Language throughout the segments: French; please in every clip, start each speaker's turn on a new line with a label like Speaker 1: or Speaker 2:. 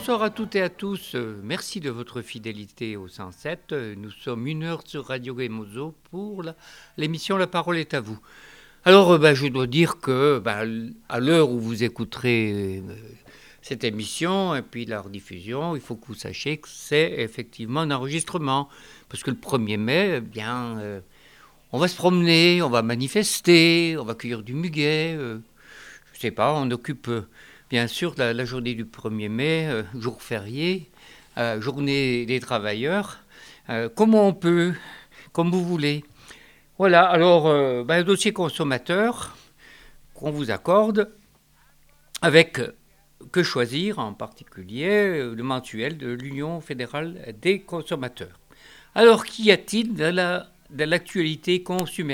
Speaker 1: Bonsoir à toutes et à tous. Merci de votre fidélité au 107. Nous sommes 1 heure sur Radio Gemozo pour l'émission La parole est à vous. Alors, je dois dire que à l'heure où vous écouterez cette émission et puis la rediffusion, il faut que vous sachiez que c'est effectivement un enregistrement. Parce que le 1er mai, on va se promener, on va manifester, on va cueillir du muguet. Je ne sais pas, on occupe... Bien sûr, la journée du 1er mai, jour férié, journée des travailleurs, comment on peut, comme vous voulez. Voilà, alors, le dossier consommateur qu'on vous accorde, avec Que choisir, en particulier le mensuel de l'Union fédérale des consommateurs. Alors, qu'y a-t-il de l'actualité consumériste ?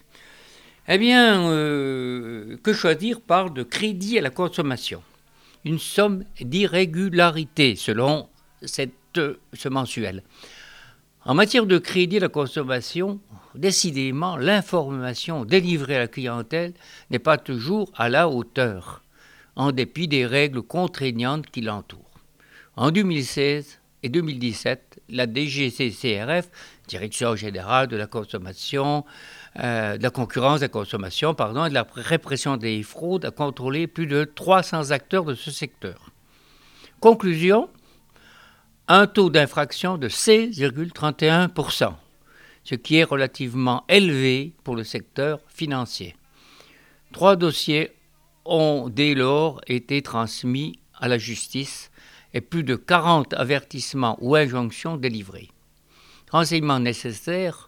Speaker 1: Eh bien, Que choisir parle de crédit à la consommation. Une somme d'irrégularité selon ce mensuel. En matière de crédit à la consommation, décidément, l'information délivrée à la clientèle n'est pas toujours à la hauteur, en dépit des règles contraignantes qui l'entourent. En 2016 et 2017, la DGCCRF, Direction générale de la consommation, de la concurrence, de la consommation, et de la répression des fraudes, a contrôlé plus de 300 acteurs de ce secteur. Conclusion, un taux d'infraction de 16,31%, ce qui est relativement élevé pour le secteur financier. 3 dossiers ont dès lors été transmis à la justice et plus de 40 avertissements ou injonctions délivrés. Renseignements nécessaires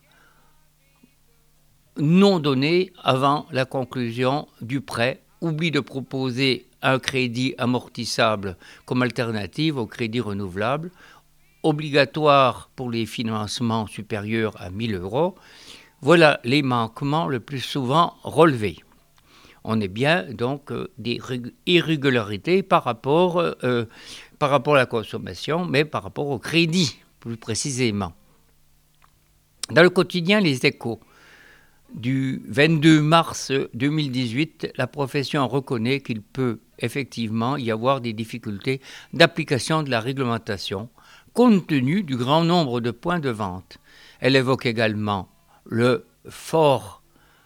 Speaker 1: non donnés avant la conclusion du prêt, oubli de proposer un crédit amortissable comme alternative au crédit renouvelable, obligatoire pour les financements supérieurs à 1 000 €. Voilà les manquements le plus souvent relevés. On est bien donc des irrégularités par rapport à la consommation, mais par rapport au crédit, plus précisément. Dans le quotidien Les Échos du 22 mars 2018, la profession reconnaît qu'il peut effectivement y avoir des difficultés d'application de la réglementation, compte tenu du grand nombre de points de vente. Elle évoque également le fort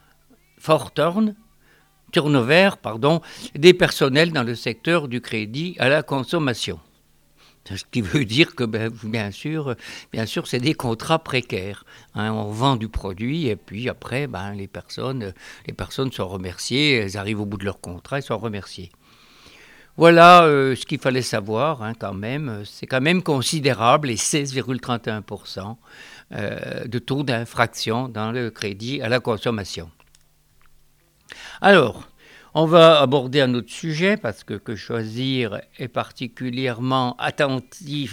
Speaker 1: turnover des personnels dans le secteur du crédit à la consommation. Ce qui veut dire que, bien sûr, c'est des contrats précaires. On vend du produit et puis après, les personnes sont remerciées, elles arrivent au bout de leur contrat et sont remerciées. Voilà ce qu'il fallait savoir quand même. C'est quand même considérable, les 16,31% de taux d'infraction dans le crédit à la consommation. Alors, on va aborder un autre sujet parce que choisir est particulièrement attentif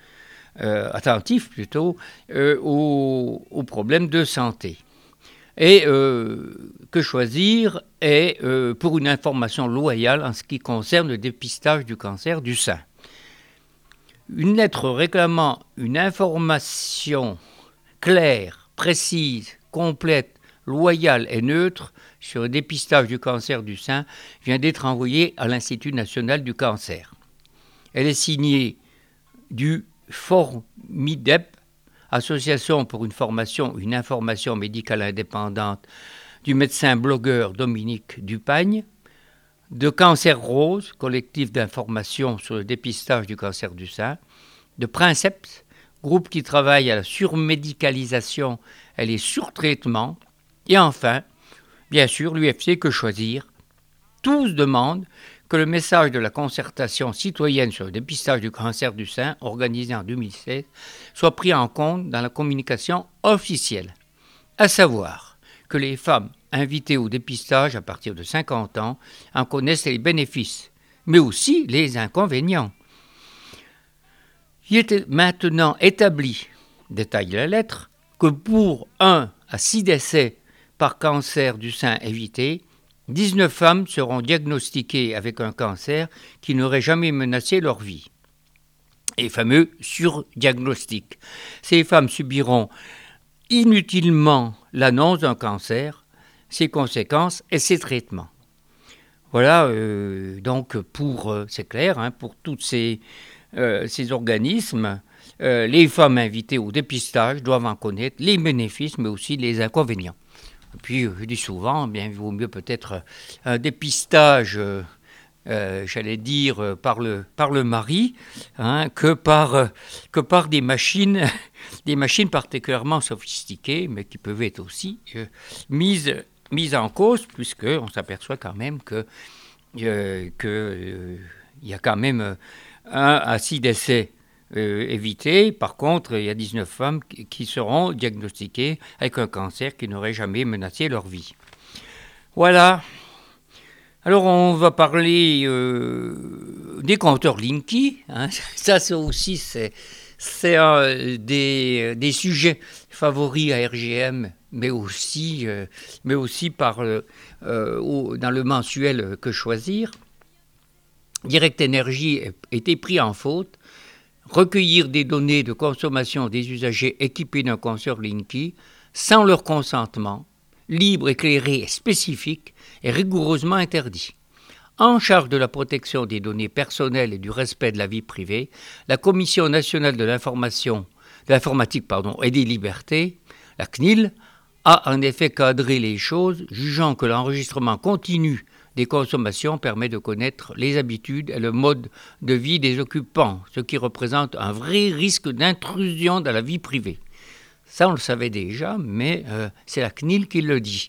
Speaker 1: aux problèmes de santé. Et Que choisir est pour une information loyale en ce qui concerne le dépistage du cancer du sein. Une lettre réclamant une information claire, précise, complète, loyale et neutre sur le dépistage du cancer du sein vient d'être envoyée à l'Institut national du cancer. Elle est signée du Formidep, Association pour une information médicale indépendante, du médecin blogueur Dominique Dupagne, de Cancer Rose, collectif d'information sur le dépistage du cancer du sein, de Princeps, groupe qui travaille à la surmédicalisation et les surtraitements, et enfin, bien sûr, l'UFC Que choisir. Tous demandent que le message de la concertation citoyenne sur le dépistage du cancer du sein, organisée en 2016, soit pris en compte dans la communication officielle. À savoir que les femmes invitées au dépistage à partir de 50 ans en connaissent les bénéfices, mais aussi les inconvénients. Il est maintenant établi, détaille la lettre, que pour 1 à 6 décès par cancer du sein évité, 19 femmes seront diagnostiquées avec un cancer qui n'aurait jamais menacé leur vie. Les fameux surdiagnostics. Ces femmes subiront inutilement l'annonce d'un cancer, ses conséquences et ses traitements. Voilà, donc c'est clair, pour toutes ces ces organismes, les femmes invitées au dépistage doivent en connaître les bénéfices, mais aussi les inconvénients. Et puis, je dis souvent, bien, il vaut mieux peut-être un dépistage, j'allais dire, par le mari, que par des machines particulièrement sophistiquées, mais qui peuvent être aussi mises en cause, puisqu'on s'aperçoit quand même que il y a quand même 1 à 6 décès évités. Par contre, il y a 19 femmes qui seront diagnostiquées avec un cancer qui n'aurait jamais menacé leur vie. Voilà. Alors, on va parler des compteurs Linky. Ça aussi, c'est un des sujets favoris à RGM, mais aussi dans le mensuel Que choisir. Direct Énergie a été pris en faute. Recueillir des données de consommation des usagers équipés d'un compteur Linky sans leur consentement, libre, éclairé et spécifique, est rigoureusement interdit. En charge de la protection des données personnelles et du respect de la vie privée, la Commission nationale de l'informatique et des libertés, la CNIL, a en effet cadré les choses, jugeant que l'enregistrement continu des consommations permet de connaître les habitudes et le mode de vie des occupants, ce qui représente un vrai risque d'intrusion dans la vie privée. Ça, on le savait déjà, mais c'est la CNIL qui le dit.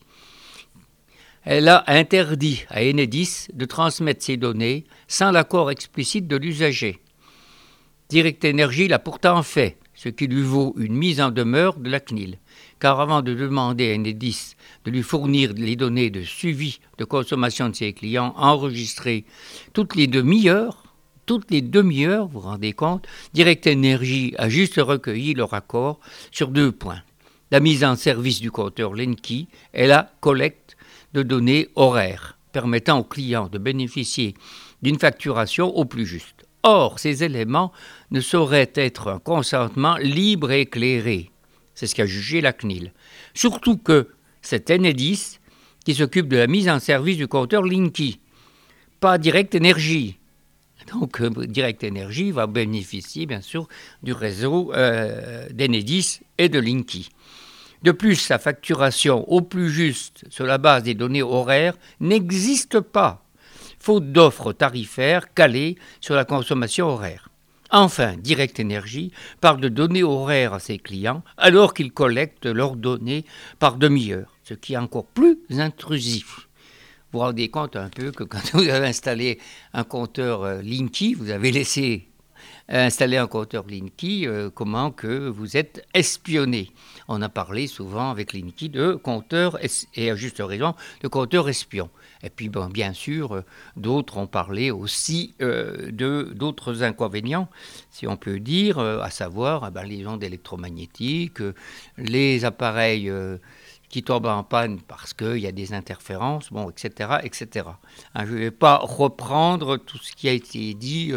Speaker 1: Elle a interdit à Enedis de transmettre ces données sans l'accord explicite de l'usager. Direct Énergie l'a pourtant fait, ce qui lui vaut une mise en demeure de la CNIL. Car avant de demander à Enedis de lui fournir les données de suivi de consommation de ses clients enregistrées toutes les demi-heures, vous vous rendez compte, Direct Énergie a juste recueilli leur accord sur 2 points. La mise en service du compteur Linky et la collecte de données horaires, permettant aux clients de bénéficier d'une facturation au plus juste. Or, ces éléments ne sauraient être un consentement libre et éclairé. C'est ce qu'a jugé la CNIL. Surtout que c'est Enedis qui s'occupe de la mise en service du compteur Linky, pas Direct Énergie. Donc, Direct Énergie va bénéficier, bien sûr, du réseau d'Enedis et de Linky. De plus, sa facturation au plus juste sur la base des données horaires n'existe pas, faute d'offres tarifaires calées sur la consommation horaire. Enfin, Direct Énergie parle de données horaires à ses clients alors qu'ils collectent leurs données par demi-heure, ce qui est encore plus intrusif. Vous vous rendez compte un peu que quand vous avez installé un compteur Linky, vous avez laissé installer un compteur Linky, comment que vous êtes espionné. On a parlé souvent avec Linky de compteurs, et à juste raison, de compteurs espions. Et puis, bien sûr, d'autres ont parlé aussi d'autres inconvénients, si on peut dire, à savoir les ondes électromagnétiques, les appareils qui tombent en panne parce qu'il y a des interférences, etc., etc. Je ne vais pas reprendre tout ce qui a été dit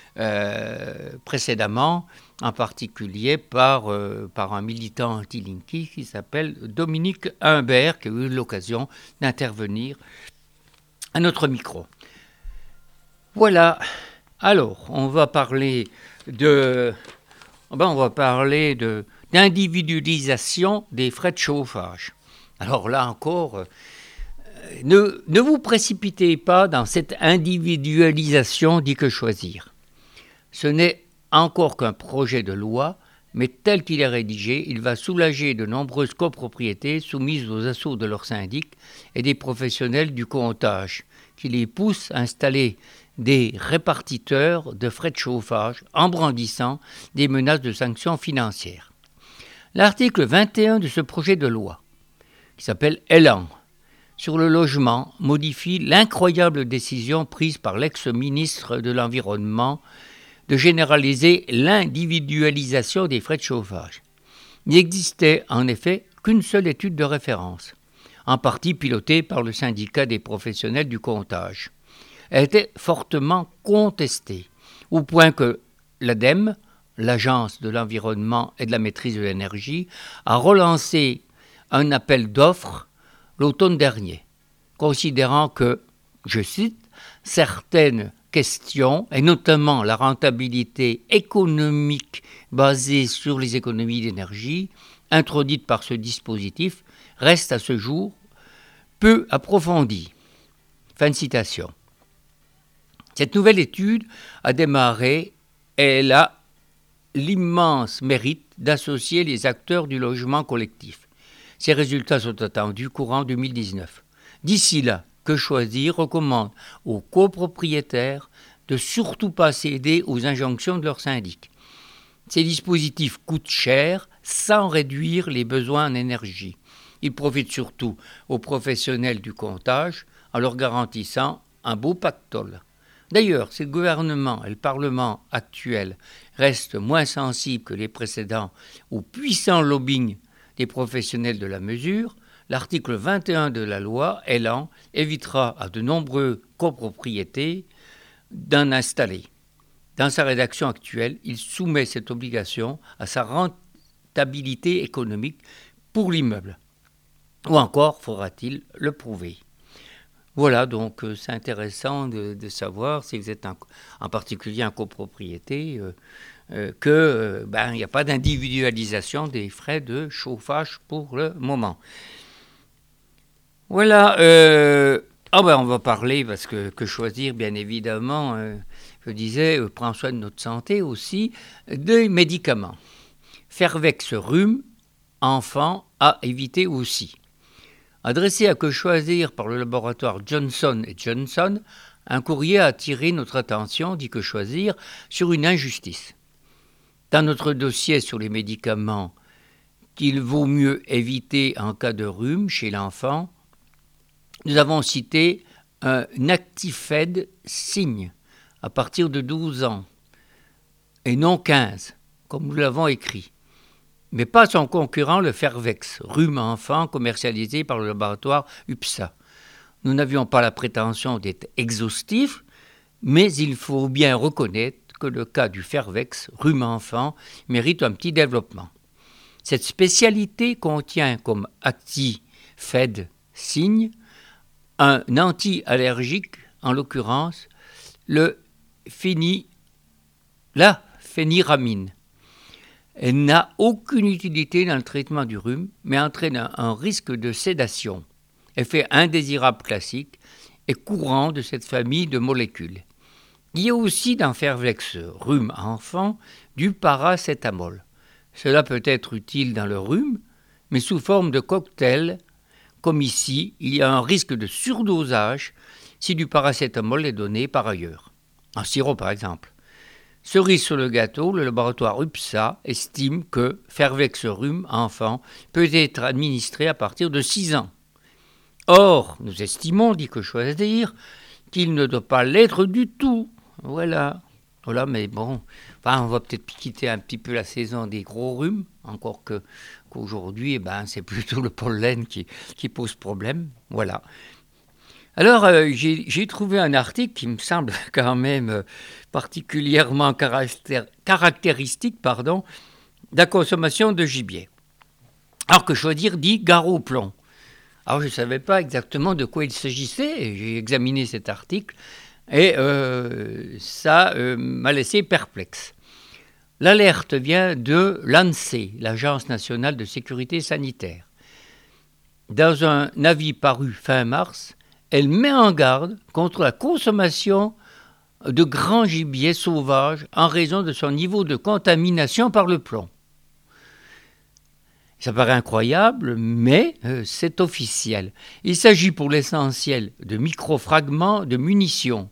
Speaker 1: précédemment, en particulier par un militant anti-Linky qui s'appelle Dominique Humbert, qui a eu l'occasion d'intervenir à notre micro. Voilà. Alors, on va parler d'individualisation des frais de chauffage. Alors là encore, ne vous précipitez pas dans cette individualisation dit Que choisir. Ce n'est encore qu'un projet de loi, mais tel qu'il est rédigé, il va soulager de nombreuses copropriétés soumises aux assauts de leurs syndics et des professionnels du comptage, qui les poussent à installer des répartiteurs de frais de chauffage en brandissant des menaces de sanctions financières. L'article 21 de ce projet de loi, qui s'appelle Élan, sur le logement, modifie l'incroyable décision prise par l'ex-ministre de l'Environnement de généraliser l'individualisation des frais de chauffage. Il n'existait en effet qu'une seule étude de référence, en partie pilotée par le syndicat des professionnels du comptage. Elle était fortement contestée, au point que l'ADEME, l'Agence de l'environnement et de la maîtrise de l'énergie, a relancé un appel d'offres l'automne dernier, considérant que, je cite, certaines questions, et notamment la rentabilité économique basée sur les économies d'énergie, introduite par ce dispositif, reste à ce jour peu approfondie. Fin de citation. Cette nouvelle étude a démarré et elle a l'immense mérite d'associer les acteurs du logement collectif. Ces résultats sont attendus courant 2019. D'ici là, Que Choisir recommande aux copropriétaires de surtout pas céder aux injonctions de leur syndic. Ces dispositifs coûtent cher sans réduire les besoins en énergie. Ils profitent surtout aux professionnels du comptage en leur garantissant un beau pactole. D'ailleurs, si le gouvernement et le Parlement actuels restent moins sensibles que les précédents au puissant lobbying des professionnels de la mesure, l'article 21 de la loi Elan évitera à de nombreux copropriétés d'en installer. Dans sa rédaction actuelle, il soumet cette obligation à sa rentabilité économique pour l'immeuble. Ou encore faudra-t-il le prouver. Voilà, donc c'est intéressant de savoir, si vous êtes en particulier en copropriété, qu'il n'y a pas d'individualisation des frais de chauffage pour le moment. Voilà, on va parler, parce que choisir, bien évidemment, je disais, prend soin de notre santé aussi, des médicaments. Fervex rhume, enfant, à éviter aussi. Adressé à Que Choisir par le laboratoire Johnson & Johnson, un courrier a attiré notre attention, dit Que Choisir, sur une injustice. Dans notre dossier sur les médicaments qu'il vaut mieux éviter en cas de rhume chez l'enfant, nous avons cité un Actifed Cygne à partir de 12 ans, et non 15, comme nous l'avons écrit. Mais pas son concurrent, le Fervex, rhume enfant commercialisé par le laboratoire UPSA. Nous n'avions pas la prétention d'être exhaustifs, mais il faut bien reconnaître que le cas du Fervex, rhume enfant, mérite un petit développement. Cette spécialité contient comme Actifed Cygne un anti-allergique, en l'occurrence la phényramine. Elle n'a aucune utilité dans le traitement du rhume, mais entraîne un risque de sédation. Effet indésirable classique et courant de cette famille de molécules. Il y a aussi dans Fervex rhume enfant du paracétamol. Cela peut être utile dans le rhume, mais sous forme de cocktail, comme ici, il y a un risque de surdosage si du paracétamol est donné par ailleurs. En sirop par exemple. Cerise sur le gâteau, le laboratoire UPSA estime que Fervex rhume enfant peut être administré à partir de 6 ans. Or, nous estimons, dit Que Choisir, qu'il ne doit pas l'être du tout. Voilà, mais bon, on va peut-être quitter un petit peu la saison des gros rhumes, encore qu'aujourd'hui, c'est plutôt le pollen qui pose problème. Voilà. Alors, j'ai trouvé un article qui me semble quand même particulièrement caractéristique de la consommation de gibier. Alors Que Choisir dit gare au plomb. Alors, je ne savais pas exactement de quoi il s'agissait. J'ai examiné cet article et ça m'a laissé perplexe. L'alerte vient de l'ANSEE, l'Agence nationale de sécurité sanitaire. Dans un avis paru fin mars, elle met en garde contre la consommation de grands gibiers sauvages en raison de son niveau de contamination par le plomb. Ça paraît incroyable, mais c'est officiel. Il s'agit pour l'essentiel de microfragments de munitions.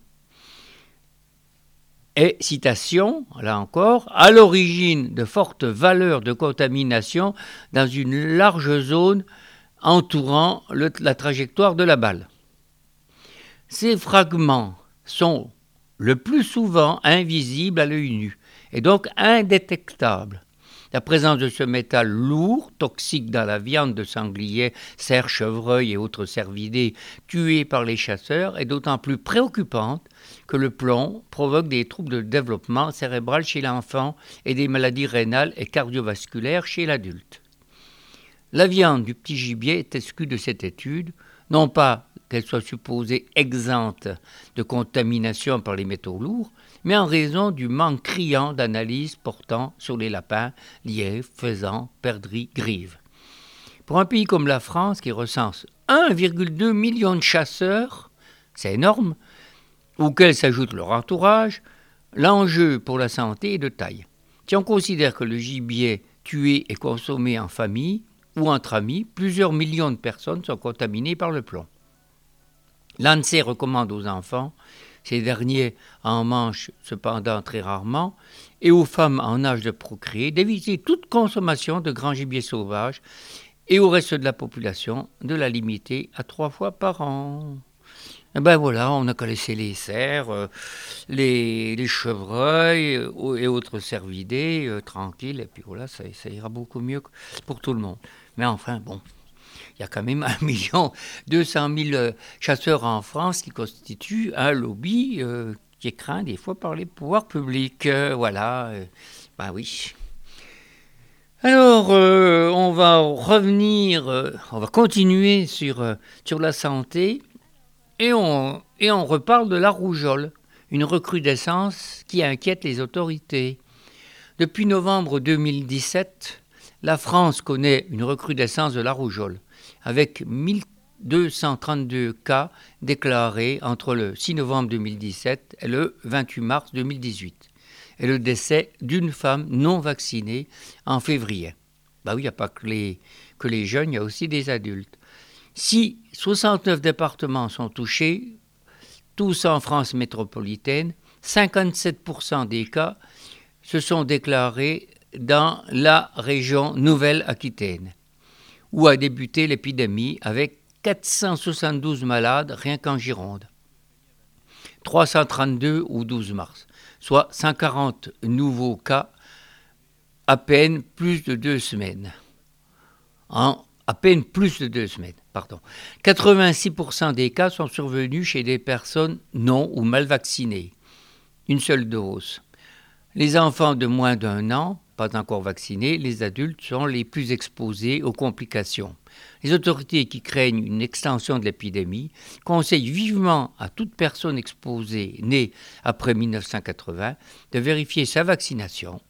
Speaker 1: Et, citation, là encore, à l'origine de fortes valeurs de contamination dans une large zone entourant la trajectoire de la balle. Ces fragments sont le plus souvent invisibles à l'œil nu et donc indétectables. La présence de ce métal lourd, toxique dans la viande de sangliers, cerfs, chevreuils et autres cervidés tués par les chasseurs est d'autant plus préoccupante que le plomb provoque des troubles de développement cérébral chez l'enfant et des maladies rénales et cardiovasculaires chez l'adulte. La viande du petit gibier est exclue de cette étude, non pas qu'elles soient supposées exemptes de contamination par les métaux lourds, mais en raison du manque criant d'analyses portant sur les lapins, lièvres, faisans, perdrix, grives. Pour un pays comme la France, qui recense 1,2 million de chasseurs, c'est énorme, auxquels s'ajoute leur entourage, l'enjeu pour la santé est de taille. Si on considère que le gibier tué et consommé en famille ou entre amis, plusieurs millions de personnes sont contaminées par le plomb. L'ANSES recommande aux enfants, ces derniers en mangent cependant très rarement, et aux femmes en âge de procréer, d'éviter toute consommation de grand gibier sauvage et au reste de la population de la limiter à 3 fois par an. Et ben voilà, on n'a qu'à laisser les cerfs, les chevreuils et autres cervidés tranquilles, et puis voilà, ça ira beaucoup mieux pour tout le monde. Mais enfin, bon, il y a quand même 1,2 million chasseurs en France qui constituent un lobby qui est craint des fois par les pouvoirs publics. Voilà, ben oui. Alors, on va revenir, on va continuer sur la santé. Et on reparle de la rougeole, une recrudescence qui inquiète les autorités. Depuis novembre 2017, la France connaît une recrudescence de la rougeole, avec 1232 cas déclarés entre le 6 novembre 2017 et le 28 mars 2018, et le décès d'une femme non vaccinée en février. Ben oui, il n'y a pas que les jeunes, il y a aussi des adultes. Si 69 départements sont touchés, tous en France métropolitaine, 57% des cas se sont déclarés dans la région Nouvelle-Aquitaine, où a débuté l'épidémie avec 472 malades rien qu'en Gironde. 332 au 12 mars, soit 140 nouveaux cas à peine plus de 2 semaines. À peine plus de 2 semaines. 86% des cas sont survenus chez des personnes non ou mal vaccinées. Une seule dose. Les enfants de moins d'1 an, pas encore vaccinés, les adultes sont les plus exposés aux complications. Les autorités qui craignent une extension de l'épidémie conseillent vivement à toute personne exposée née après 1980 de vérifier sa vaccination.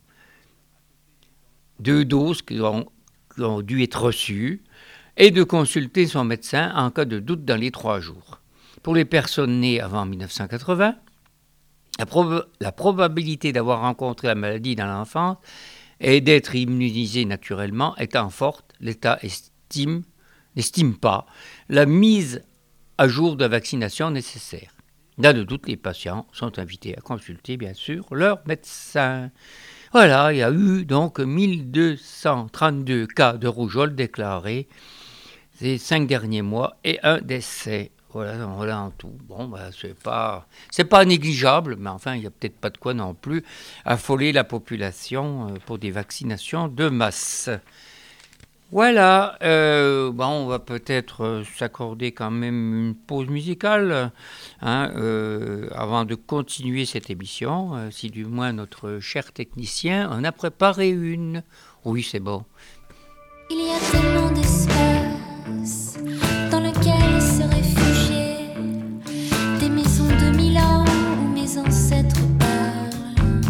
Speaker 1: 2 doses qui ont dû être reçues, et de consulter son médecin en cas de doute dans les 3 jours. Pour les personnes nées avant 1980, la probabilité d'avoir rencontré la maladie dans l'enfance et d'être immunisé naturellement étant forte, l'État n'estime pas la mise à jour de vaccination nécessaire. Dans le doute, les patients sont invités à consulter, bien sûr, leur médecin. Voilà, il y a eu donc 1232 cas de rougeole déclarés ces 5 derniers mois et un décès. Voilà en tout. Bon, c'est pas négligeable, mais enfin, il n'y a peut-être pas de quoi non plus affoler la population pour des vaccinations de masse. Voilà, on va peut-être s'accorder quand même une pause musicale avant de continuer cette émission, si du moins notre cher technicien en a préparé une. Oui, c'est bon.
Speaker 2: Il y a tellement d'espace dans lequel se réfugier, des maisons de 1000 ans où mes ancêtres parlent,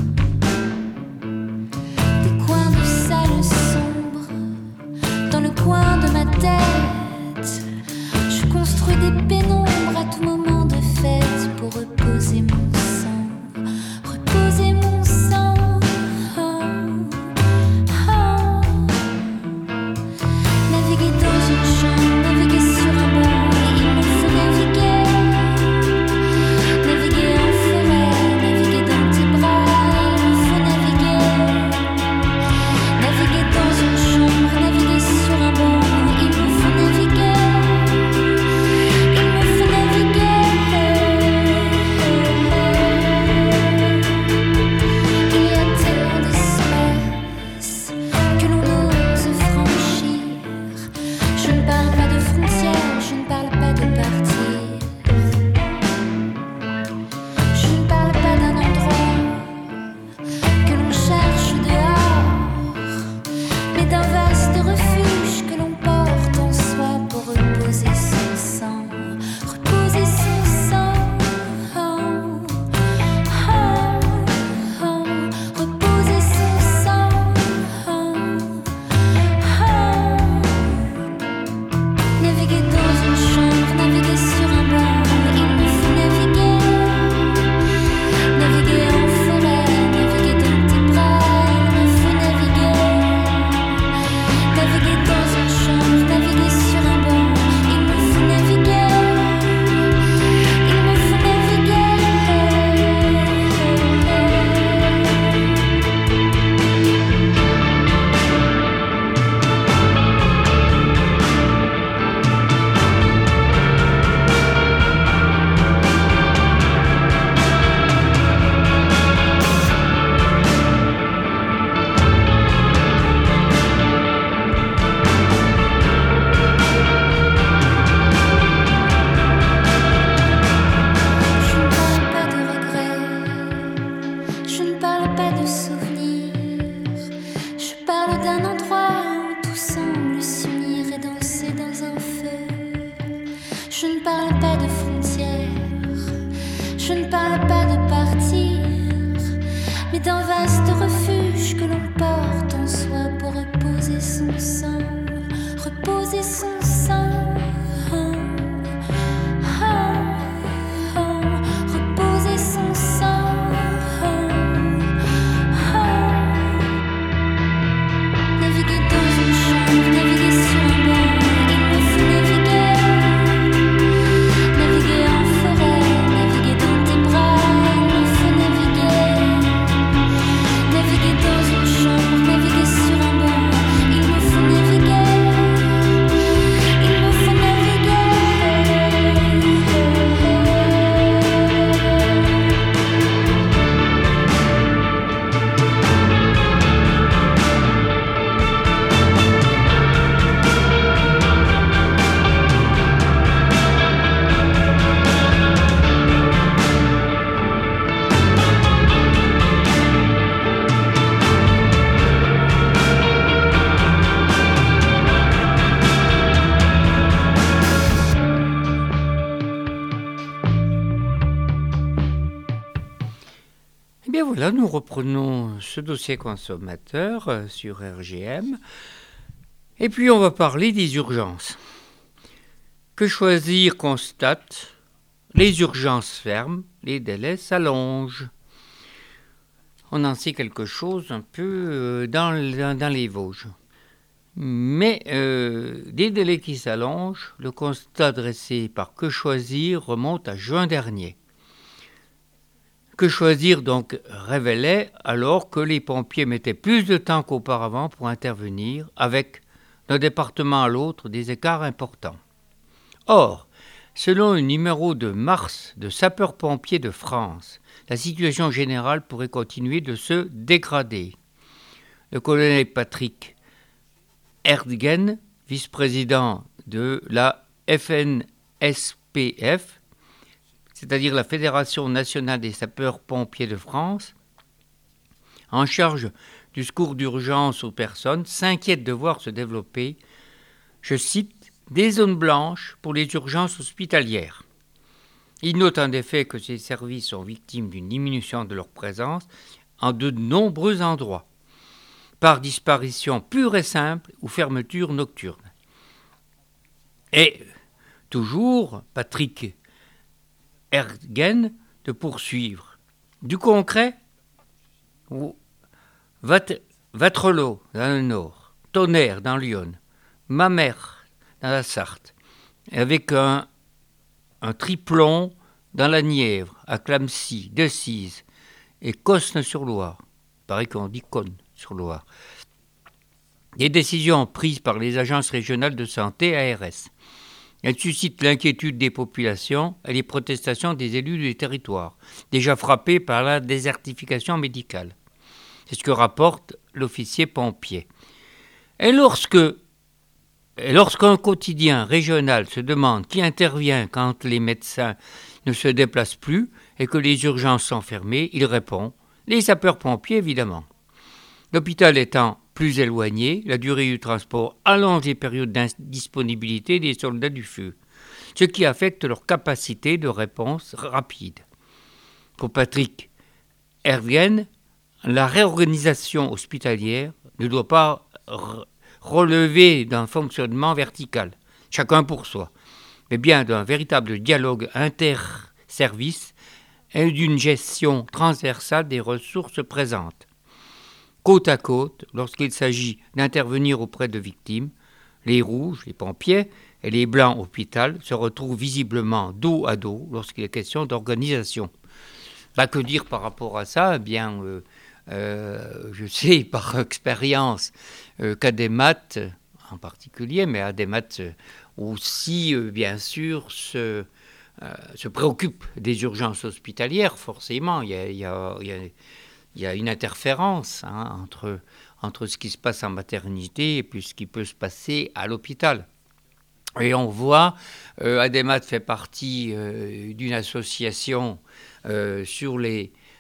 Speaker 2: des coins de salles sombres dans le coin de ma tête. Je construis des pénombres à tout moment de fête pour reposer mon sang, reposer mon sang. parle pas de partir, mais d'un vaste refuge que l'on porte en soi pour reposer son sang, reposer son sang. Reposer son sang. Naviguer dans une chambre, naviguer sur un banc, il me faut naviguer. Naviguer en forêt, naviguer dans tes bras, il me faut naviguer. Naviguer dans une chambre, naviguer sur un banc, il me faut naviguer. Il me faut naviguer.
Speaker 1: Eh bien voilà, nous reprenons ce dossier consommateur sur RGM. Et puis on va parler des urgences. Que choisir constate, les urgences ferment, les délais s'allongent. On en sait quelque chose un peu dans les Vosges. Mais des délais qui s'allongent, le constat dressé par Que choisir remonte à juin dernier. Que choisir donc révélait alors que les pompiers mettaient plus de temps qu'auparavant pour intervenir, avec d'un département à l'autre des écarts importants. Or, selon un numéro de mars de Sapeurs-Pompiers de France, la situation générale pourrait continuer de se dégrader. Le colonel Patrick Erdgen, vice-président de la FNSPF, c'est-à-dire la Fédération nationale des sapeurs-pompiers de France, en charge du secours d'urgence aux personnes, s'inquiète de voir se développer, je cite, des zones blanches pour les urgences hospitalières. Il note en effet que ces services sont victimes d'une diminution de leur présence en de nombreux endroits, par disparition pure et simple ou fermeture nocturne. Et toujours, Patrick Erdgen de poursuivre. Du concret, Waterloo dans le Nord, Tonnerre dans l'Yonne, Mamers dans la Sarthe, avec un triplon dans la Nièvre, à Clamecy, Decize et Cosne-sur-Loire. Il paraît qu'on dit Cône-sur-Loire. Des décisions prises par les agences régionales de santé ARS. Elle suscite l'inquiétude des populations et les protestations des élus des territoires, déjà frappés par la désertification médicale. C'est ce que rapporte l'officier pompier. Et lorsqu'un quotidien régional se demande qui intervient quand les médecins ne se déplacent plus et que les urgences sont fermées, il répond « les sapeurs-pompiers, évidemment ». L'hôpital étant plus éloigné, la durée du transport allonge les périodes d'indisponibilité des soldats du feu, ce qui affecte leur capacité de réponse rapide. Pour Patrick Erdgen, la réorganisation hospitalière ne doit pas relever d'un fonctionnement vertical, chacun pour soi, mais bien d'un véritable dialogue interservice et d'une gestion transversale des ressources présentes. Côte à côte, lorsqu'il s'agit d'intervenir auprès de victimes, les rouges, les pompiers, et les blancs, hôpital, se retrouvent visiblement dos à dos lorsqu'il est question d'organisation. Que dire par rapport à ça ? Eh bien, je sais par expérience qu'Ademat, en particulier, mais Ademat aussi, bien sûr, se préoccupe des urgences hospitalières, forcément. Il y a une interférence entre ce qui se passe en maternité et puis ce qui peut se passer à l'hôpital. Et on voit, Ademat fait partie d'une association sur les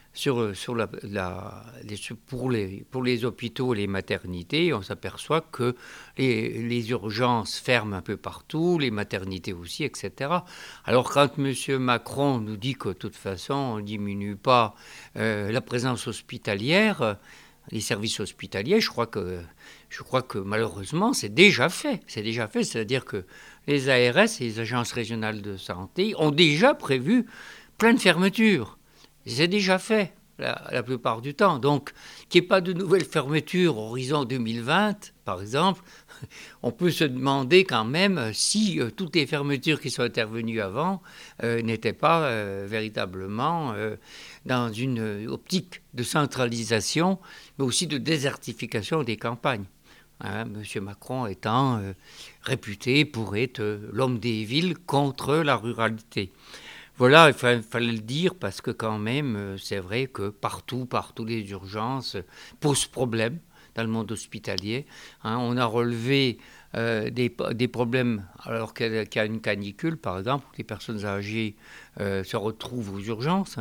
Speaker 1: pour les hôpitaux et les maternités, on s'aperçoit que les urgences ferment un peu partout, les maternités aussi, etc. Alors quand M. Macron nous dit que de toute façon on ne diminue pas la présence hospitalière, les services hospitaliers, je crois que malheureusement c'est déjà fait. C'est déjà fait, c'est-à-dire que les ARS et les agences régionales de santé ont déjà prévu plein de fermetures. C'est déjà fait la plupart du temps. Donc, qu'il n'y ait pas de nouvelles fermetures horizon 2020, par exemple, on peut se demander quand même si toutes les fermetures qui sont intervenues avant n'étaient pas véritablement dans une optique de centralisation, mais aussi de désertification des campagnes. M. Macron étant réputé pour être l'homme des villes contre la ruralité. Voilà, il fallait le dire parce que quand même, c'est vrai que partout, les urgences posent problème dans le monde hospitalier. On a relevé des problèmes alors qu'il y a une canicule, par exemple, où les personnes âgées se retrouvent aux urgences.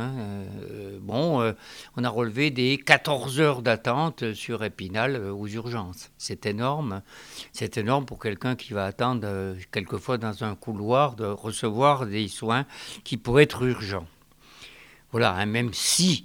Speaker 1: On a relevé des 14 heures d'attente sur Épinal aux urgences. C'est énorme. C'est énorme pour quelqu'un qui va attendre quelquefois dans un couloir de recevoir des soins qui pourraient être urgents. Voilà, même si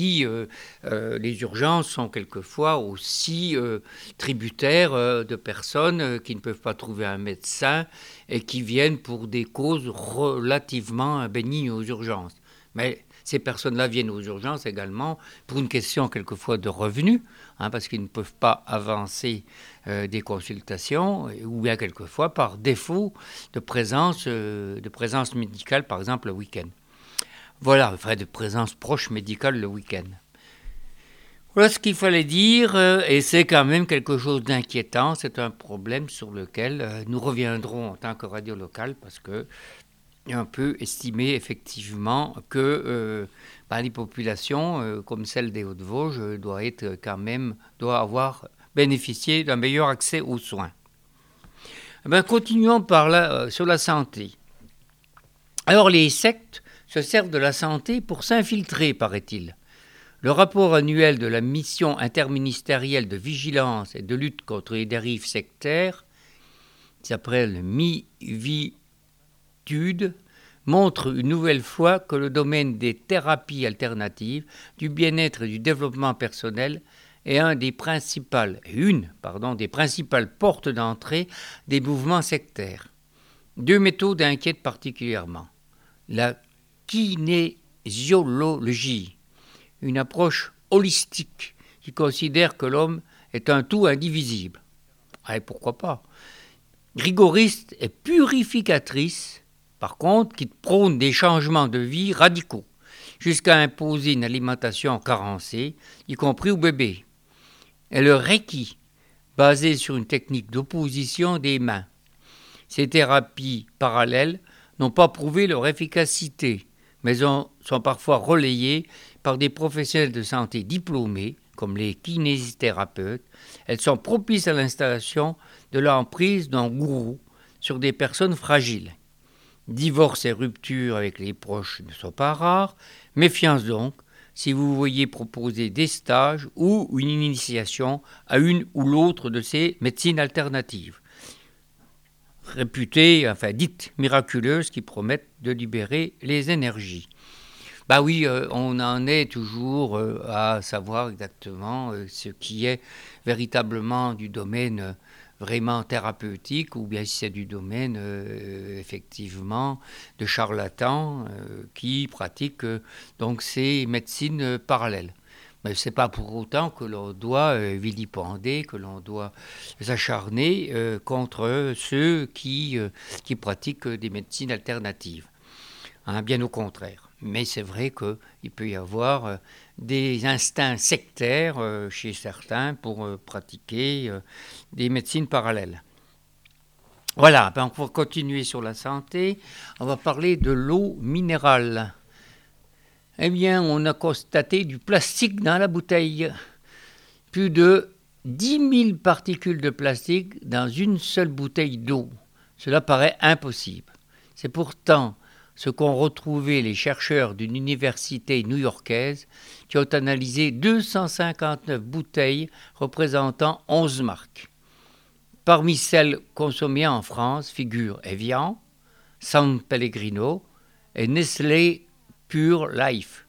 Speaker 1: les urgences sont quelquefois aussi tributaires de personnes qui ne peuvent pas trouver un médecin et qui viennent pour des causes relativement bénignes aux urgences. Mais ces personnes-là viennent aux urgences également pour une question quelquefois de revenus, parce qu'ils ne peuvent pas avancer des consultations, ou bien quelquefois par défaut de présence médicale, par exemple le week-end. Voilà, de présence proche médicale le week-end. Voilà ce qu'il fallait dire, et c'est quand même quelque chose d'inquiétant. C'est un problème sur lequel nous reviendront en tant que radio locale, parce que on peut estimer effectivement que les populations, comme celle des Hauts-de-Vosges, doit avoir bénéficié d'un meilleur accès aux soins. Continuons sur la santé. Alors les sectes se servent de la santé pour s'infiltrer, paraît-il. Le rapport annuel de la mission interministérielle de vigilance et de lutte contre les dérives sectaires, qui s'appelle MIVITUDE, montre une nouvelle fois que le domaine des thérapies alternatives, du bien-être et du développement personnel est une des principales portes d'entrée des mouvements sectaires. Deux méthodes inquiètent particulièrement. La kinésiologie, une approche holistique qui considère que l'homme est un tout indivisible. Pourquoi pas ? Rigoriste et purificatrice, par contre, qui prône des changements de vie radicaux, jusqu'à imposer une alimentation carencée, y compris aux bébés. Et le Reiki, basé sur une technique d'opposition des mains. Ces thérapies parallèles n'ont pas prouvé leur efficacité, mais sont parfois relayées par des professionnels de santé diplômés, comme les kinésithérapeutes. Elles sont propices à l'installation de l'emprise d'un gourou sur des personnes fragiles. Divorces et ruptures avec les proches ne sont pas rares. Méfiance donc si vous voyez proposer des stages ou une initiation à une ou l'autre de ces médecines alternatives, réputées, dites miraculeuses, qui promettent de libérer les énergies. On en est toujours à savoir exactement ce qui est véritablement du domaine vraiment thérapeutique, ou bien si c'est du domaine effectivement de charlatans qui pratiquent donc ces médecines parallèles. Mais ce n'est pas pour autant que l'on doit vilipender, que l'on doit s'acharner contre ceux qui pratiquent des médecines alternatives. Bien au contraire. Mais c'est vrai qu'il peut y avoir des instincts sectaires chez certains pour pratiquer des médecines parallèles. Voilà, on va continuer sur la santé. On va parler de l'eau minérale. On a constaté du plastique dans la bouteille. Plus de 10 000 particules de plastique dans une seule bouteille d'eau. Cela paraît impossible. C'est pourtant ce qu'ont retrouvé les chercheurs d'une université new-yorkaise qui ont analysé 259 bouteilles représentant 11 marques. Parmi celles consommées en France figurent Evian, San Pellegrino et Nestlé Pure Life.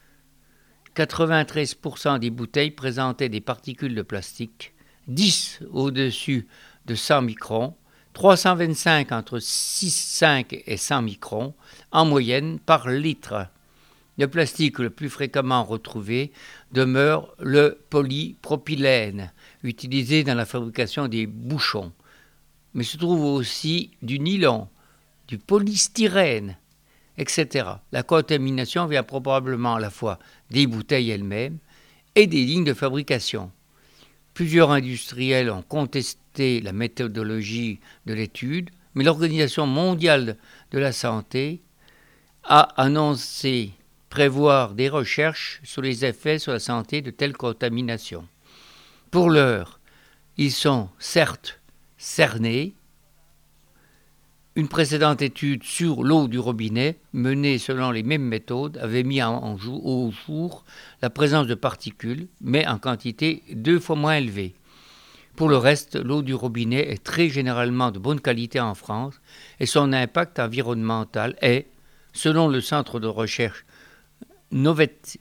Speaker 1: 93% des bouteilles présentaient des particules de plastique, 10 au-dessus de 100 microns, 325 entre 6,5 et 100 microns en moyenne par litre. Le plastique le plus fréquemment retrouvé demeure le polypropylène, utilisé dans la fabrication des bouchons. Mais se trouve aussi du nylon, du polystyrène, etc. La contamination vient probablement à la fois des bouteilles elles-mêmes et des lignes de fabrication. Plusieurs industriels ont contesté la méthodologie de l'étude, mais l'Organisation mondiale de la santé a annoncé prévoir des recherches sur les effets sur la santé de telles contaminations. Pour l'heure, ils sont certes cernés. Une précédente étude sur l'eau du robinet, menée selon les mêmes méthodes, avait mis au jour la présence de particules, mais en quantité 2 fois moins élevée. Pour le reste, l'eau du robinet est très généralement de bonne qualité en France et son impact environnemental est, selon le centre de recherche Novetic,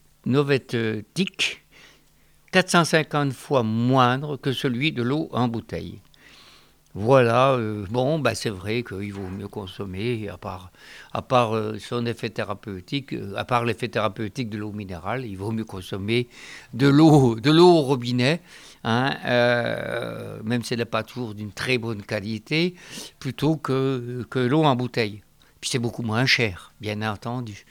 Speaker 1: 450 fois moindre que celui de l'eau en bouteille. Voilà, c'est vrai qu'il vaut mieux consommer, à part son effet thérapeutique, à part l'effet thérapeutique de l'eau minérale, il vaut mieux consommer de l'eau au robinet, même si elle n'est pas toujours d'une très bonne qualité, plutôt que l'eau en bouteille. Puis c'est beaucoup moins cher, bien entendu.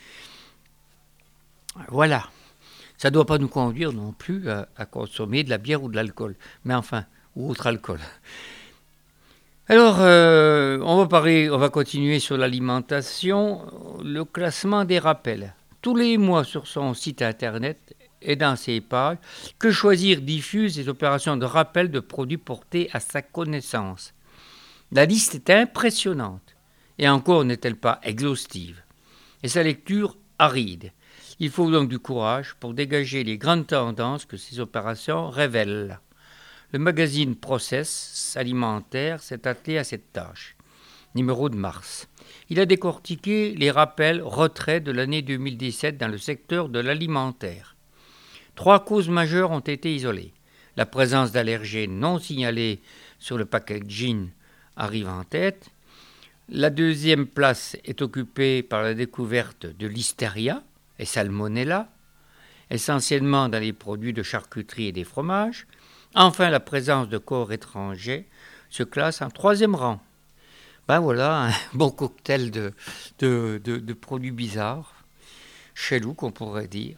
Speaker 1: Voilà. Ça ne doit pas nous conduire non plus à consommer de la bière ou de l'alcool, mais enfin, ou autre alcool. Alors, on va continuer sur l'alimentation, le classement des rappels. Tous les mois sur son site internet et dans ses pages, Que Choisir diffuse des opérations de rappel de produits portés à sa connaissance. La liste est impressionnante, et encore n'est-elle pas exhaustive, et sa lecture aride. Il faut donc du courage pour dégager les grandes tendances que ces opérations révèlent. Le magazine Process alimentaire s'est attelé à cette tâche. Numéro de mars. Il a décortiqué les rappels retraits de l'année 2017 dans le secteur de l'alimentaire. 3 causes majeures ont été isolées. La présence d'allergènes non signalés sur le packaging arrive en tête. La deuxième place est occupée par la découverte de Listeria et Salmonella, essentiellement dans les produits de charcuterie et des fromages. Enfin, la présence de corps étrangers se classe en 3e rang. Voilà, un bon cocktail de produits bizarres, chelous qu'on pourrait dire.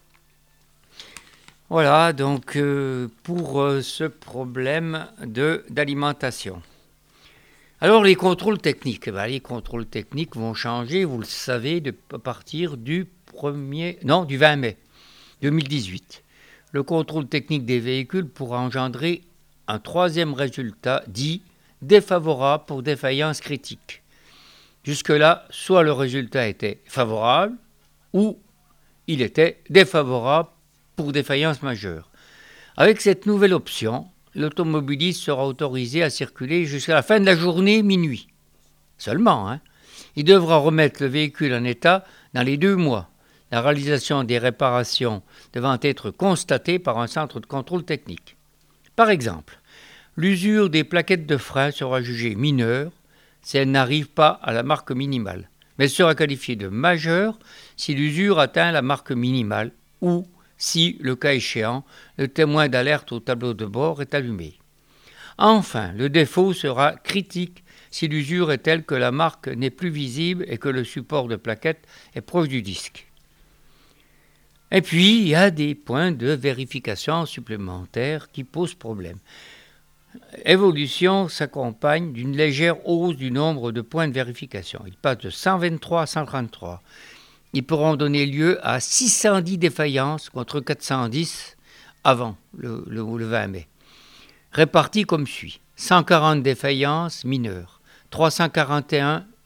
Speaker 1: Voilà donc pour ce problème d'alimentation. Alors les contrôles techniques, les contrôles techniques vont changer, vous le savez, à partir du 20 mai 2018. Le contrôle technique des véhicules pourra engendrer un 3e résultat dit défavorable pour défaillance critique. Jusque-là, soit le résultat était favorable ou il était défavorable pour défaillance majeure. Avec cette nouvelle option, l'automobiliste sera autorisé à circuler jusqu'à la fin de la journée minuit. Seulement, il devra remettre le véhicule en état dans les 2 mois. La réalisation des réparations devant être constatée par un centre de contrôle technique. Par exemple, l'usure des plaquettes de frein sera jugée mineure si elle n'arrive pas à la marque minimale, mais elle sera qualifiée de majeure si l'usure atteint la marque minimale ou si, le cas échéant, le témoin d'alerte au tableau de bord est allumé. Enfin, le défaut sera critique si l'usure est telle que la marque n'est plus visible et que le support de plaquette est proche du disque. Et puis, il y a des points de vérification supplémentaires qui posent problème. L'évolution s'accompagne d'une légère hausse du nombre de points de vérification. Il passe de 123 à 133. Ils pourront donner lieu à 610 défaillances contre 410 avant le 20 mai. Répartis comme suit. 140 défaillances mineures, 341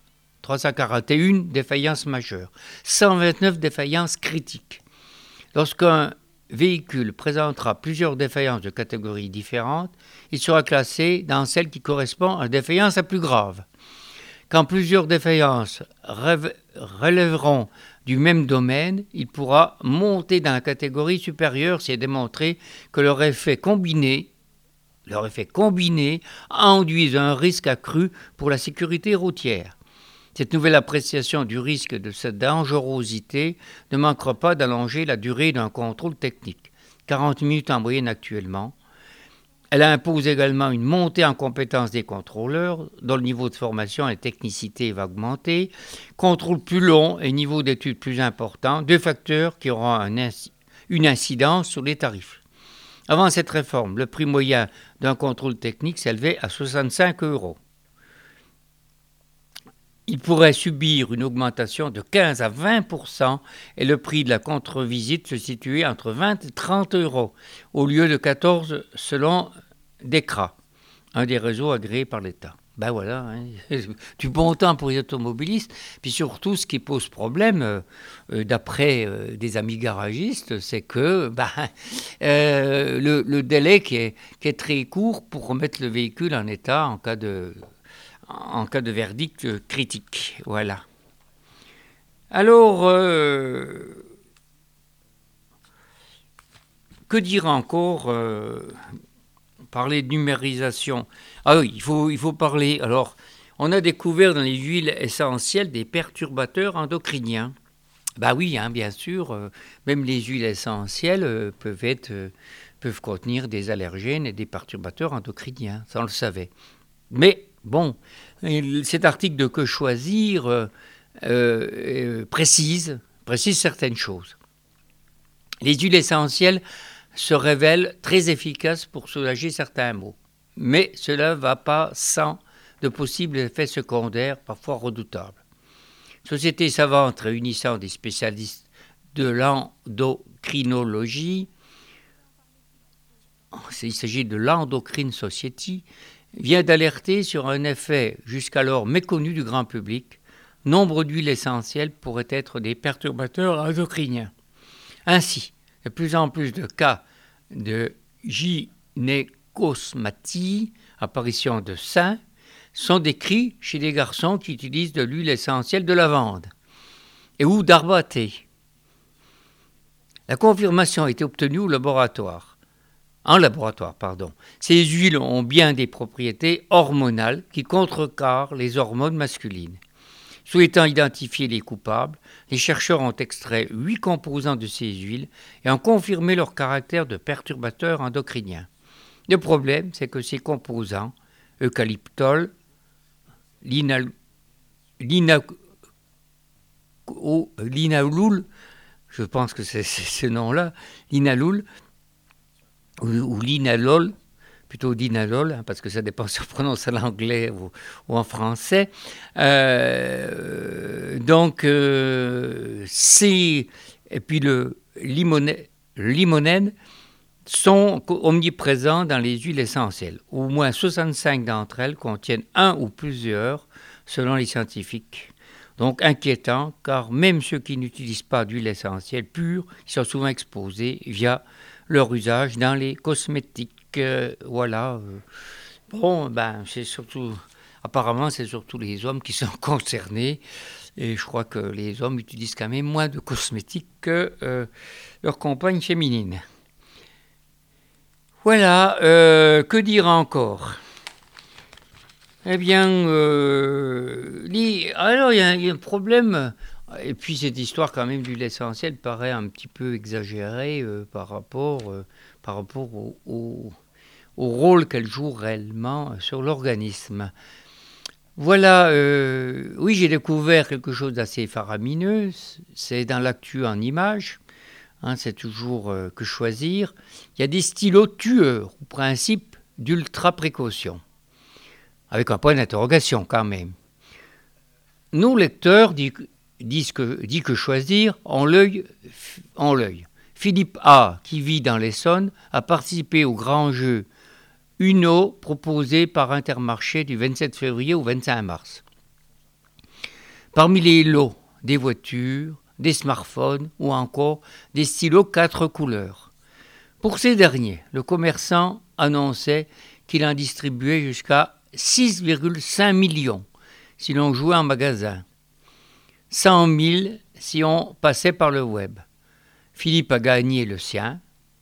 Speaker 1: 341 défaillances majeures, 129 défaillances critiques. Lorsqu'un véhicule présentera plusieurs défaillances de catégories différentes, il sera classé dans celle qui correspond à la défaillance la plus grave. Quand plusieurs défaillances relèveront du même domaine, il pourra monter dans la catégorie supérieure si est démontré que leur effet combiné induit un risque accru pour la sécurité routière. Cette nouvelle appréciation du risque de cette dangerosité ne manquera pas d'allonger la durée d'un contrôle technique, 40 minutes en moyenne actuellement. Elle impose également une montée en compétence des contrôleurs, dont le niveau de formation et de technicité va augmenter, contrôle plus long et niveau d'études plus important, deux facteurs qui auront une incidence sur les tarifs. Avant cette réforme, le prix moyen d'un contrôle technique s'élevait à 65 €. Il pourrait subir une augmentation de 15 à 20% et le prix de la contre-visite se situer entre 20 et 30 € au lieu de 14 selon DECRA, un des réseaux agréés par l'État. Ben voilà, hein, du bon temps pour les automobilistes. Puis surtout, ce qui pose problème, d'après des amis garagistes, c'est que le délai qui est très court pour remettre le véhicule en état en cas de verdict critique. Voilà. Alors, que dire encore parler de numérisation. Ah oui, il faut parler. Alors, on a découvert dans les huiles essentielles des perturbateurs endocriniens. Bah oui, hein, bien sûr, même les huiles essentielles peuvent contenir des allergènes et des perturbateurs endocriniens, ça on le savait. Mais bon, cet article de Que choisir précise certaines choses. Les huiles essentielles se révèlent très efficaces pour soulager certains maux, mais cela ne va pas sans de possibles effets secondaires parfois redoutables. Société savante réunissant des spécialistes de l'endocrinologie, il s'agit de l'Endocrine Society, vient d'alerter sur un effet jusqu'alors méconnu du grand public. Nombre d'huiles essentielles pourraient être des perturbateurs endocriniens. Ainsi, de plus en plus de cas de gynécosmatie, apparition de seins, sont décrits chez des garçons qui utilisent de l'huile essentielle de lavande ou d'arbre à thé. La confirmation a été obtenue en laboratoire. Ces huiles ont bien des propriétés hormonales qui contrecarrent les hormones masculines. Souhaitant identifier les coupables, les chercheurs ont extrait 8 composants de ces huiles et ont confirmé leur caractère de perturbateurs endocriniens. Le problème, c'est que ces composants, eucalyptol, linalool, je pense que c'est ce nom-là, linalool, ou linalol, plutôt dinalol, hein, parce que ça dépend si on prononce en anglais ou en français. Et puis le limonène sont omniprésents dans les huiles essentielles. Au moins 65 d'entre elles contiennent un ou plusieurs, selon les scientifiques. Donc inquiétant, car même ceux qui n'utilisent pas d'huile essentielle pure, ils sont souvent exposés via leur usage dans les cosmétiques. Apparemment, c'est surtout les hommes qui sont concernés. Et je crois que les hommes utilisent quand même moins de cosmétiques que leurs compagnes féminines. Voilà, que dire encore ? Eh bien, il y a un problème. Et puis cette histoire quand même d'huile essentielle paraît un petit peu exagérée par rapport au rôle qu'elle joue réellement sur l'organisme. Voilà, oui, j'ai découvert quelque chose d'assez faramineux. C'est dans l'actu en images. Hein, c'est toujours Que choisir. Il y a des stylos tueurs au principe d'ultra-précaution. Avec un point d'interrogation quand même. Nos lecteurs dit que choisir en l'œil. Philippe A, qui vit dans l'Essonne, a participé au grand jeu Uno proposé par Intermarché du 27 février au 25 mars. Parmi les lots, des voitures, des smartphones ou encore des stylos 4 couleurs. Pour ces derniers, le commerçant annonçait qu'il en distribuait jusqu'à 6,5 millions si l'on jouait en magasin, 100 000 si on passait par le web. Philippe a gagné le sien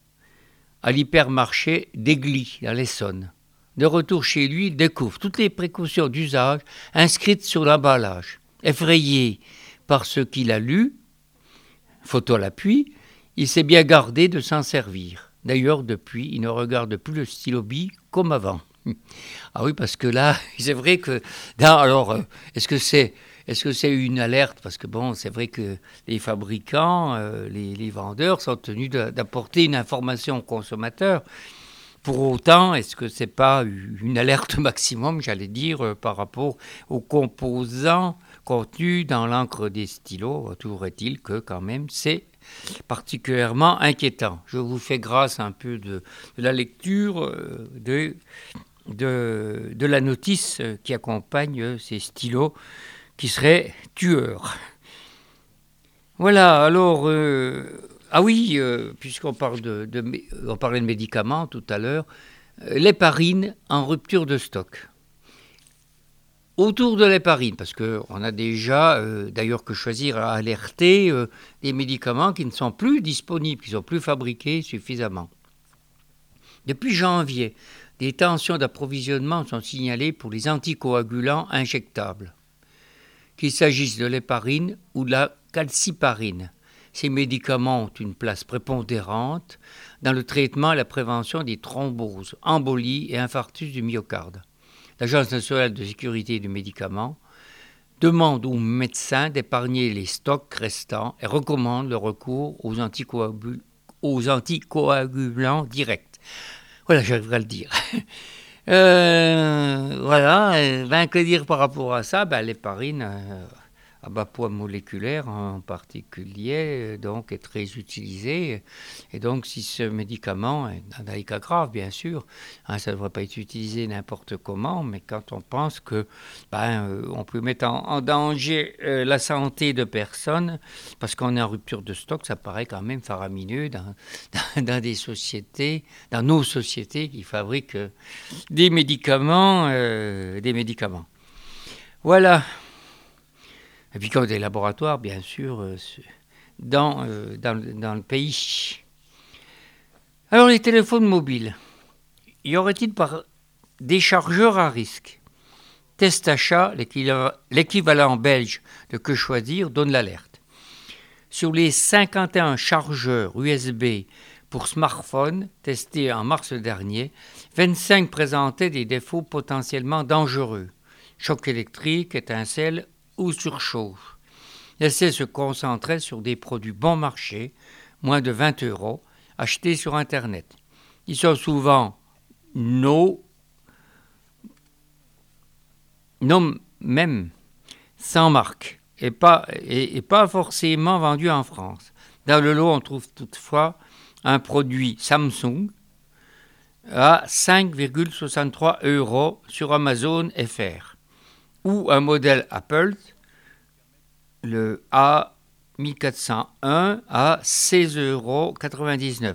Speaker 1: à l'hypermarché d'Aigli, dans l'Essonne. De retour chez lui, il découvre toutes les précautions d'usage inscrites sur l'emballage. Effrayé par ce qu'il a lu, photo à l'appui, il s'est bien gardé de s'en servir. D'ailleurs, depuis, il ne regarde plus le stylo bille comme avant. Ah oui, parce que là, c'est vrai que... Alors, est-ce que c'est une alerte? Parce que bon, c'est vrai que les fabricants, les vendeurs sont tenus d'apporter une information au consommateur. Pour autant, est-ce que c'est pas une alerte maximum, j'allais dire, par rapport aux composants contenus dans l'encre des stylos? Toujours est-il que quand même, c'est particulièrement inquiétant. Je vous fais grâce un peu de la lecture de la notice qui accompagne ces stylos qui seraient tueurs. Voilà, alors... ah oui, puisqu'on parle on parlait de médicaments tout à l'heure, l'héparine en rupture de stock. Autour de l'héparine, parce qu'on a déjà, d'ailleurs que choisir à alerter des médicaments qui ne sont plus disponibles, qui ne sont plus fabriqués suffisamment. Depuis janvier, des tensions d'approvisionnement sont signalées pour les anticoagulants injectables, qu'il s'agisse de l'héparine ou de la calciparine. Ces médicaments ont une place prépondérante dans le traitement et la prévention des thromboses, embolies et infarctus du myocarde. L'Agence nationale de sécurité du médicament demande aux médecins d'épargner les stocks restants et recommande le recours aux anticoagulants directs. Voilà, j'arriverai à le dire. Voilà, que dire par rapport à ça? L'héparine à bas poids moléculaire en particulier, donc est très utilisé. Et donc, si ce médicament, dans des cas graves, bien sûr, ça ne devrait pas être utilisé n'importe comment, mais quand on pense que on peut mettre en danger la santé de personnes, parce qu'on est en rupture de stock, ça paraît quand même faramineux dans des sociétés, dans nos sociétés qui fabriquent des médicaments. Voilà. Et puis comme des laboratoires, bien sûr, dans le pays. Alors les téléphones mobiles, y aurait-il des chargeurs à risque? Testachat, l'équivalent belge de Que Choisir, donne l'alerte. Sur les 51 chargeurs USB pour smartphones testés en mars dernier, 25 présentaient des défauts potentiellement dangereux. Choc électrique, étincelles ou surchauffe. L'essai se concentrait sur des produits bon marché, moins de 20 €, achetés sur Internet. Ils sont souvent même sans marque et pas forcément vendus en France. Dans le lot, on trouve toutefois un produit Samsung à 5,63 € sur Amazon FR ou un modèle Apple, le A1401 à 16,99 €.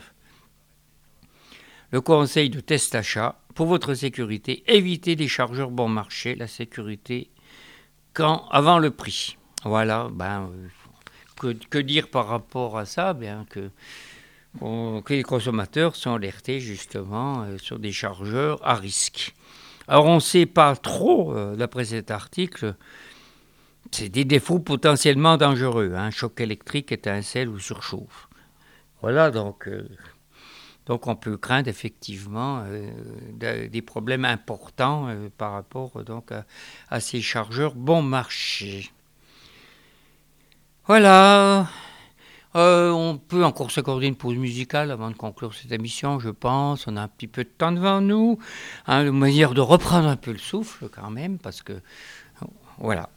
Speaker 1: Le conseil de Testachat, pour votre sécurité, évitez des chargeurs bon marché, la sécurité avant le prix. Voilà, que dire par rapport à ça? Que les consommateurs sont alertés justement sur des chargeurs à risque. Alors on ne sait pas trop, d'après cet article, c'est des défauts potentiellement dangereux, choc électrique, étincelle ou surchauffe. Voilà, donc on peut craindre effectivement des problèmes importants par rapport donc à ces chargeurs bon marché. Voilà. On peut encore s'accorder une pause musicale avant de conclure cette émission, je pense. On a un petit peu de temps devant nous. Une manière de reprendre un peu le souffle quand même, parce que... Voilà.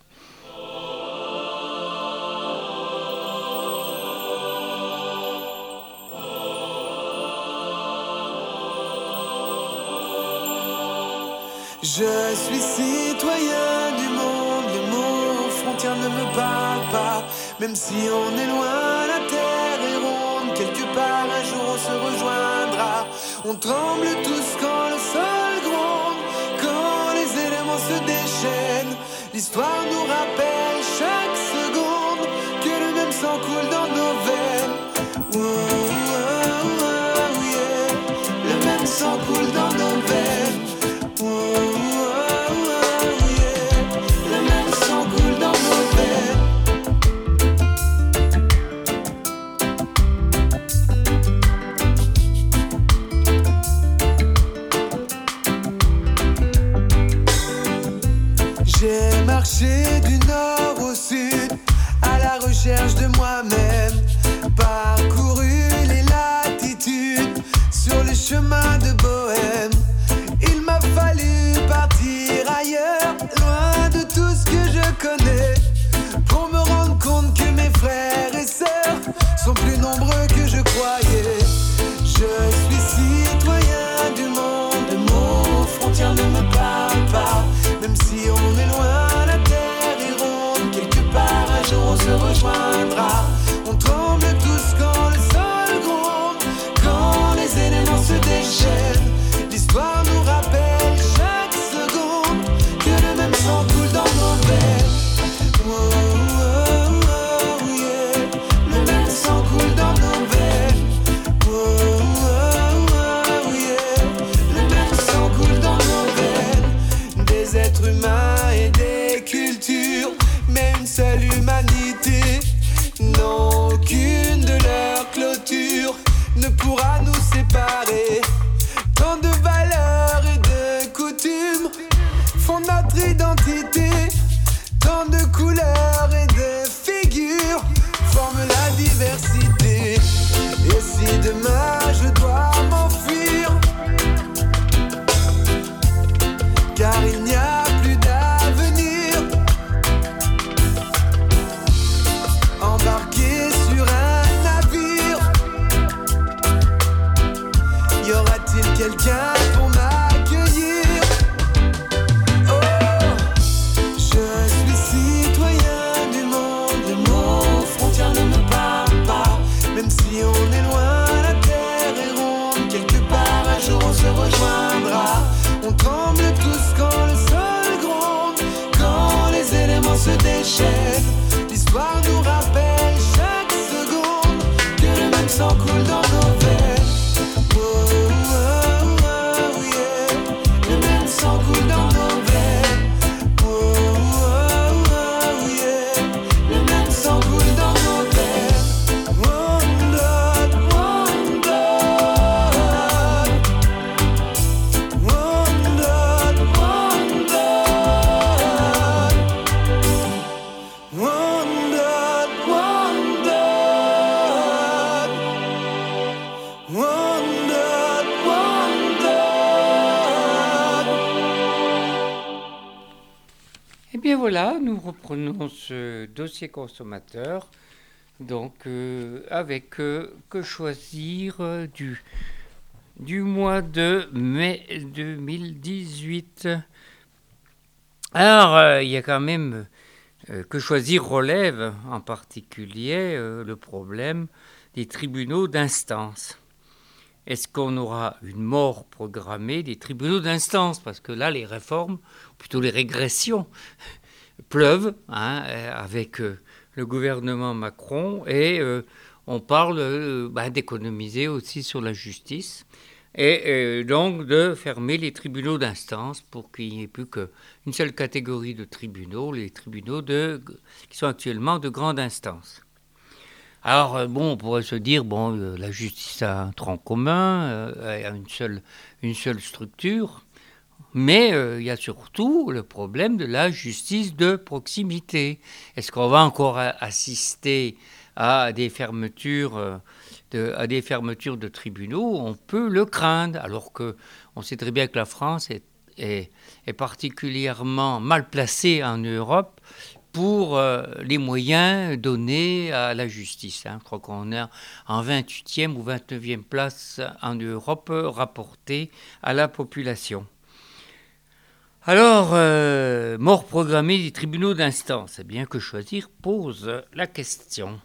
Speaker 3: Je suis citoyen du monde, le mot au front frontières ne me parle pas. Même si on est loin, la terre est ronde. Quelque part un jour on se rejoindra. On tremble tous quand le sol gronde, quand les éléments se déchaînent. L'histoire nous rappelle chaque seconde que le même sang coule dans nos veines. Oh, oh, oh, yeah. Le même sang coule dans nos veines. Oh, oh, oh, yeah. Le même sang coule dans nos veines. J'ai marché du nord au sud à la recherche de moi-même, parcouru les latitudes sur le chemin de Bohème. Il m'a fallu partir ailleurs, loin de tout ce que je connais, pour me rendre compte que mes frères et sœurs sont plus nombreux que je croyais. Je suis citoyen du monde, nos frontières ne me parlent pas. Même si on est loin, la terre est ronde. Quelque part un jour on se rejoindra. On tremble tous quand le sol gronde, quand les éléments se déchaînent. L'histoire nous rappelle chaque seconde que le même sang coule dans nos veines. Oh, oh, oh, yeah. Le même sang coule dans nos veines. Oh, oh, oh, yeah. Le même sang coule dans nos veines. Des êtres humains et des cultures, mais une seule humanité. Non, aucune de leurs clôtures ne pourra nous séparer. Tant de valeurs et de coutumes font notre identité. Tant de couleurs et de figures forment la diversité. Et si demain je dois m'enfuir, car il n'y a plus d'avenir, embarqué sur un navire, y aura-t-il quelqu'un pour m'accueillir? Oh, je suis citoyen du monde, nos frontières ne me parlent pas. Même si on est loin, la terre est ronde. Quelque part un jour on se rejoindra. On tremble tous quand le sol gronde, quand les éléments se déchaînent. L'histoire nous rappelle chaque seconde que le même sang coule dans nos veines. Oh, oh, oh, yeah. Le même sang coule dans nos veines. Oh, oh, oh, yeah. Le même sang coule dans nos veines. One blood, one blood. One blood, one blood. One blood, one blood. One blood, one blood.
Speaker 1: Eh bien voilà, nous reprenons ce dossier consommateur, donc avec que choisir du mois de mai 2018. Alors, il y a quand même que choisir relève en particulier le problème des tribunaux d'instance. Est-ce qu'on aura une mort programmée des tribunaux d'instance? Parce que là, les réformes, plutôt les régressions, pleuvent avec le gouvernement Macron et on parle d'économiser aussi sur la justice et donc de fermer les tribunaux d'instance pour qu'il n'y ait plus qu'une seule catégorie de tribunaux, les tribunaux qui sont actuellement de grande instance. Alors, on pourrait se dire, la justice a un tronc commun, a une seule structure, mais il y a surtout le problème de la justice de proximité. Est-ce qu'on va encore assister à des fermetures de tribunaux? On peut le craindre, alors qu'on sait très bien que la France est particulièrement mal placée en Europe pour les moyens donnés à la justice. Je crois qu'on est en 28e ou 29e place en Europe rapportée à la population. Alors, mort programmée des tribunaux d'instance. Eh bien, que choisir pose la question.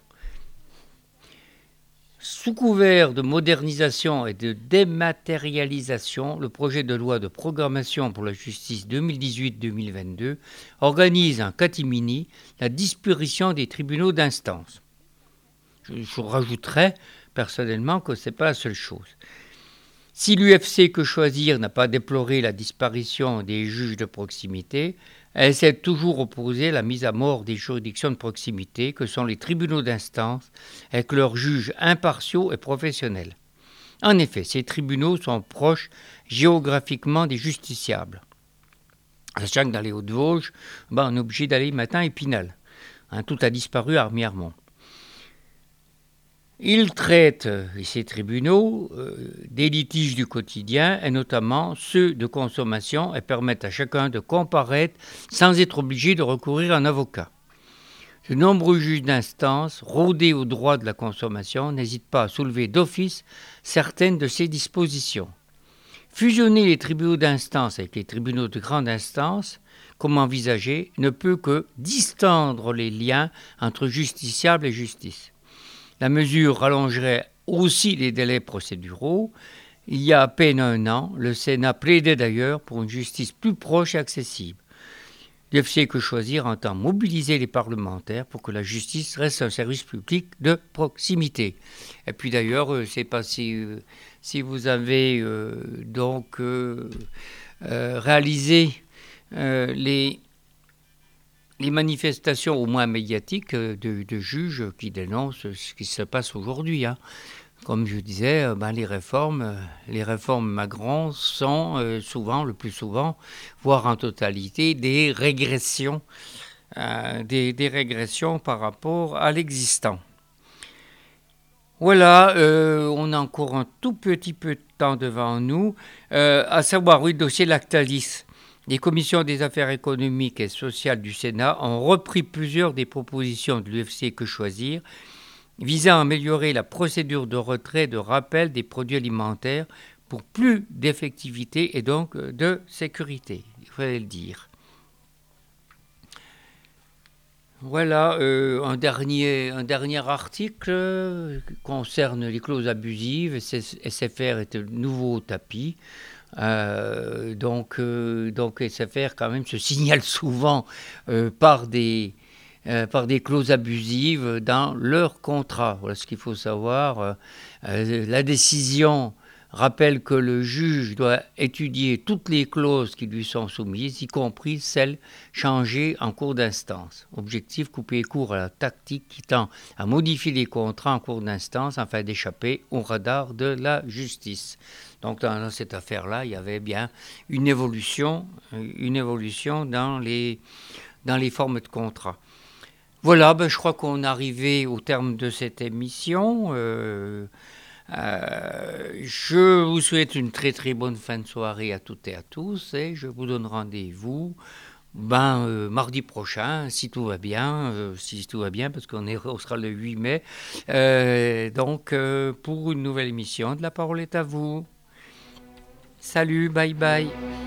Speaker 1: Sous couvert de modernisation et de dématérialisation, le projet de loi de programmation pour la justice 2018-2022 organise en catimini la disparition des tribunaux d'instance. Je rajouterais personnellement que ce n'est pas la seule chose. Si l'UFC Que Choisir n'a pas déploré la disparition des juges de proximité, elle s'est toujours opposée à la mise à mort des juridictions de proximité que sont les tribunaux d'instance avec leurs juges impartiaux et professionnels. En effet, ces tribunaux sont proches géographiquement des justiciables. Sachant que dans les Hauts-de-Vosges, on est obligé d'aller matin à Épinal. Tout a disparu à Armiarmont. Ils traitent, ces tribunaux, des litiges du quotidien et notamment ceux de consommation et permettent à chacun de comparaître sans être obligé de recourir à un avocat. De nombreux juges d'instance, rodés au droit de la consommation, n'hésitent pas à soulever d'office certaines de ces dispositions. Fusionner les tribunaux d'instance avec les tribunaux de grande instance, comme envisagé, ne peut que distendre les liens entre justiciables et justice. La mesure rallongerait aussi les délais procéduraux. Il y a à peine un an, le Sénat plaidait d'ailleurs pour une justice plus proche et accessible. L'UFC Que Choisir entend mobiliser les parlementaires pour que la justice reste un service public de proximité. Et puis d'ailleurs, je ne sais pas si vous avez réalisé les manifestations au moins médiatiques de juges qui dénoncent ce qui se passe aujourd'hui. Comme je disais, les réformes Macron sont souvent, le plus souvent, voire en totalité, des régressions par rapport à l'existant. Voilà, on a encore un tout petit peu de temps devant nous, à savoir, oui, le dossier Lactalis. Les commissions des affaires économiques et sociales du Sénat ont repris plusieurs des propositions de l'UFC Que Choisir visant à améliorer la procédure de retrait de rappel des produits alimentaires pour plus d'effectivité et donc de sécurité, il fallait le dire. Voilà, un dernier article concerne les clauses abusives. SFR est un nouveau tapis. Donc SFR quand même se signale souvent par des clauses abusives dans leur contrat. Voilà ce qu'il faut savoir. La décision rappelle que le juge doit étudier toutes les clauses qui lui sont soumises, y compris celles changées en cours d'instance. Objectif, couper court à la tactique qui tend à modifier les contrats en cours d'instance afin d'échapper au radar de la justice. Donc dans cette affaire-là, il y avait bien une évolution dans les formes de contrat. Voilà, je crois qu'on est arrivé au terme de cette émission. Je vous souhaite une très très bonne fin de soirée à toutes et à tous et je vous donne rendez-vous mardi prochain si tout va bien, parce qu'on sera le 8 mai, pour une nouvelle émission de La Parole est à vous. Salut, bye bye.